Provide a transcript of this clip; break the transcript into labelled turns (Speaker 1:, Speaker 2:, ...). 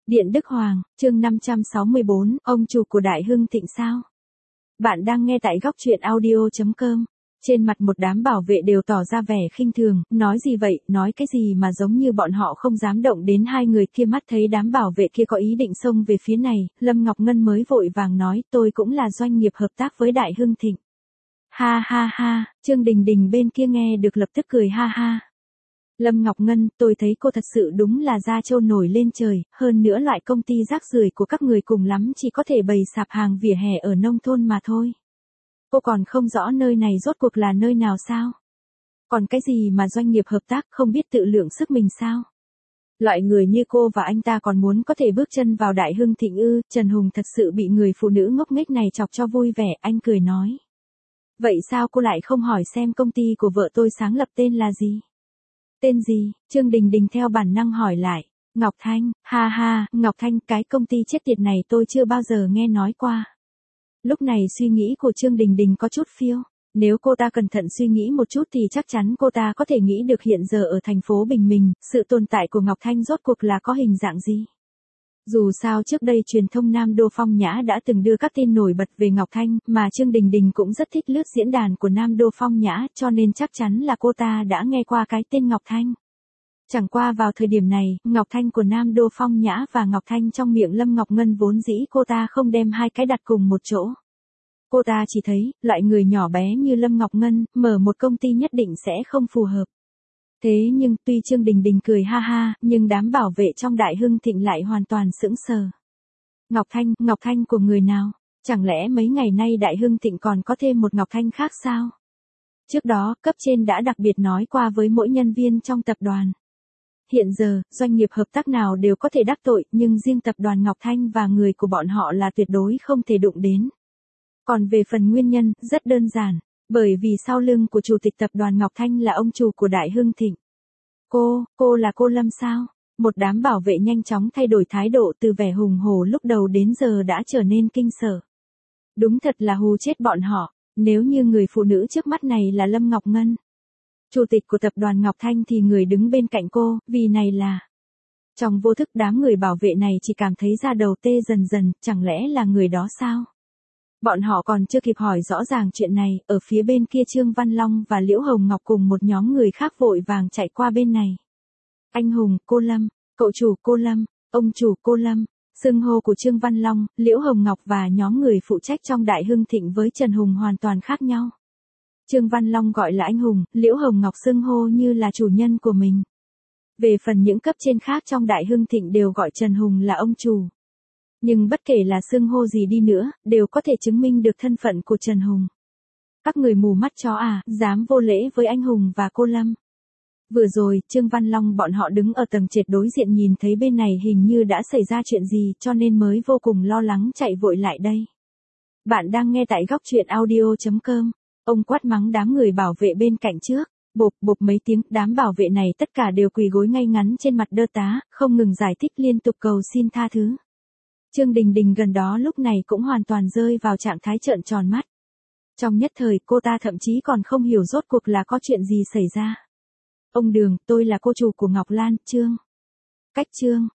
Speaker 1: Điện Đức Hoàng, chương 564, ông chủ của Đại Hưng Thịnh sao? Bạn đang nghe tại góc truyện audio.com. Trên mặt một đám bảo vệ đều tỏ ra vẻ khinh thường, nói gì vậy, nói cái gì mà giống như bọn họ không dám động đến hai người kia. Mắt thấy đám bảo vệ kia có ý định xông về phía này, Lâm Ngọc Ngân mới vội vàng nói, tôi cũng là doanh nghiệp hợp tác với Đại Hưng Thịnh. Ha ha ha, Trương Đình Đình bên kia nghe được lập tức cười ha ha. Lâm Ngọc Ngân, tôi thấy cô thật sự đúng là da trâu nổi lên trời, hơn nữa loại công ty rác rưởi của các người cùng lắm chỉ có thể bày sạp hàng vỉa hè ở nông thôn mà thôi. Cô còn không rõ nơi này rốt cuộc là nơi nào sao? Còn cái gì mà doanh nghiệp hợp tác không biết tự lượng sức mình sao? Loại người như cô và anh ta còn muốn có thể bước chân vào Đại Hưng Thịnh ư? Trần Hùng thật sự bị người phụ nữ ngốc nghếch này chọc cho vui vẻ, anh cười nói. Vậy sao cô lại không hỏi xem công ty của vợ tôi sáng lập tên là gì? Tên gì? Trương Đình Đình theo bản năng hỏi lại. Ngọc Thanh, ha ha, Ngọc Thanh, cái công ty chết tiệt này tôi chưa bao giờ nghe nói qua. Lúc này suy nghĩ của Trương Đình Đình có chút phiêu. Nếu cô ta cẩn thận suy nghĩ một chút thì chắc chắn cô ta có thể nghĩ được hiện giờ ở thành phố Bình Minh, sự tồn tại của Ngọc Thanh rốt cuộc là có hình dạng gì. Dù sao trước đây truyền thông Nam Đô Phong Nhã đã từng đưa các tin nổi bật về Ngọc Thanh, mà Trương Đình Đình cũng rất thích lướt diễn đàn của Nam Đô Phong Nhã, cho nên chắc chắn là cô ta đã nghe qua cái tên Ngọc Thanh. Chẳng qua vào thời điểm này, Ngọc Thanh của Nam Đô Phong Nhã và Ngọc Thanh trong miệng Lâm Ngọc Ngân vốn dĩ cô ta không đem hai cái đặt cùng một chỗ. Cô ta chỉ thấy, loại người nhỏ bé như Lâm Ngọc Ngân, mở một công ty nhất định sẽ không phù hợp. Thế nhưng tuy Trương Đình Đình cười ha ha, nhưng đám bảo vệ trong Đại Hưng Thịnh lại hoàn toàn sững sờ. Ngọc Thanh của người nào? Chẳng lẽ mấy ngày nay Đại Hưng Thịnh còn có thêm một Ngọc Thanh khác sao? Trước đó, cấp trên đã đặc biệt nói qua với mỗi nhân viên trong tập đoàn. Hiện giờ, doanh nghiệp hợp tác nào đều có thể đắc tội, nhưng riêng tập đoàn Ngọc Thanh và người của bọn họ là tuyệt đối không thể đụng đến. Còn về phần nguyên nhân, rất đơn giản. Bởi vì sau lưng của chủ tịch tập đoàn Ngọc Thanh là ông chủ của Đại Hưng Thịnh. Cô là cô Lâm sao? Một đám bảo vệ nhanh chóng thay đổi thái độ từ vẻ hùng hổ lúc đầu đến giờ đã trở nên kinh sợ. Đúng thật là hù chết bọn họ, nếu như người phụ nữ trước mắt này là Lâm Ngọc Ngân. Chủ tịch của tập đoàn Ngọc Thanh thì người đứng bên cạnh cô, vì này là... Trong vô thức đám người bảo vệ này chỉ cảm thấy da đầu tê dần dần, chẳng lẽ là người đó sao? Bọn họ còn chưa kịp hỏi rõ ràng chuyện này, ở phía bên kia Trương Văn Long và Liễu Hồng Ngọc cùng một nhóm người khác vội vàng chạy qua bên này. Anh Hùng, cô Lâm, cậu chủ cô Lâm, ông chủ cô Lâm, xưng hô của Trương Văn Long, Liễu Hồng Ngọc và nhóm người phụ trách trong Đại Hưng Thịnh với Trần Hùng hoàn toàn khác nhau. Trương Văn Long gọi là anh Hùng, Liễu Hồng Ngọc xưng hô như là chủ nhân của mình. Về phần những cấp trên khác trong Đại Hưng Thịnh đều gọi Trần Hùng là ông chủ. Nhưng bất kể là xưng hô gì đi nữa, đều có thể chứng minh được thân phận của Trần Hùng. Các người mù mắt chó à, dám vô lễ với anh Hùng và cô Lâm. Vừa rồi, Trương Văn Long bọn họ đứng ở tầng trệt đối diện nhìn thấy bên này hình như đã xảy ra chuyện gì cho nên mới vô cùng lo lắng chạy vội lại đây. Bạn đang nghe tại góc truyện audio.com. Ông quát mắng đám người bảo vệ bên cạnh trước. Bộp bộp mấy tiếng, đám bảo vệ này tất cả đều quỳ gối ngay ngắn trên mặt đơ tá, không ngừng giải thích liên tục cầu xin tha thứ. Trương Đình Đình gần đó lúc này cũng hoàn toàn rơi vào trạng thái trợn tròn mắt. Trong nhất thời cô ta thậm chí còn không hiểu rốt cuộc là có chuyện gì xảy ra. Ông Đường, tôi là cô chủ của Ngọc Lan, Trương. Cách Trương,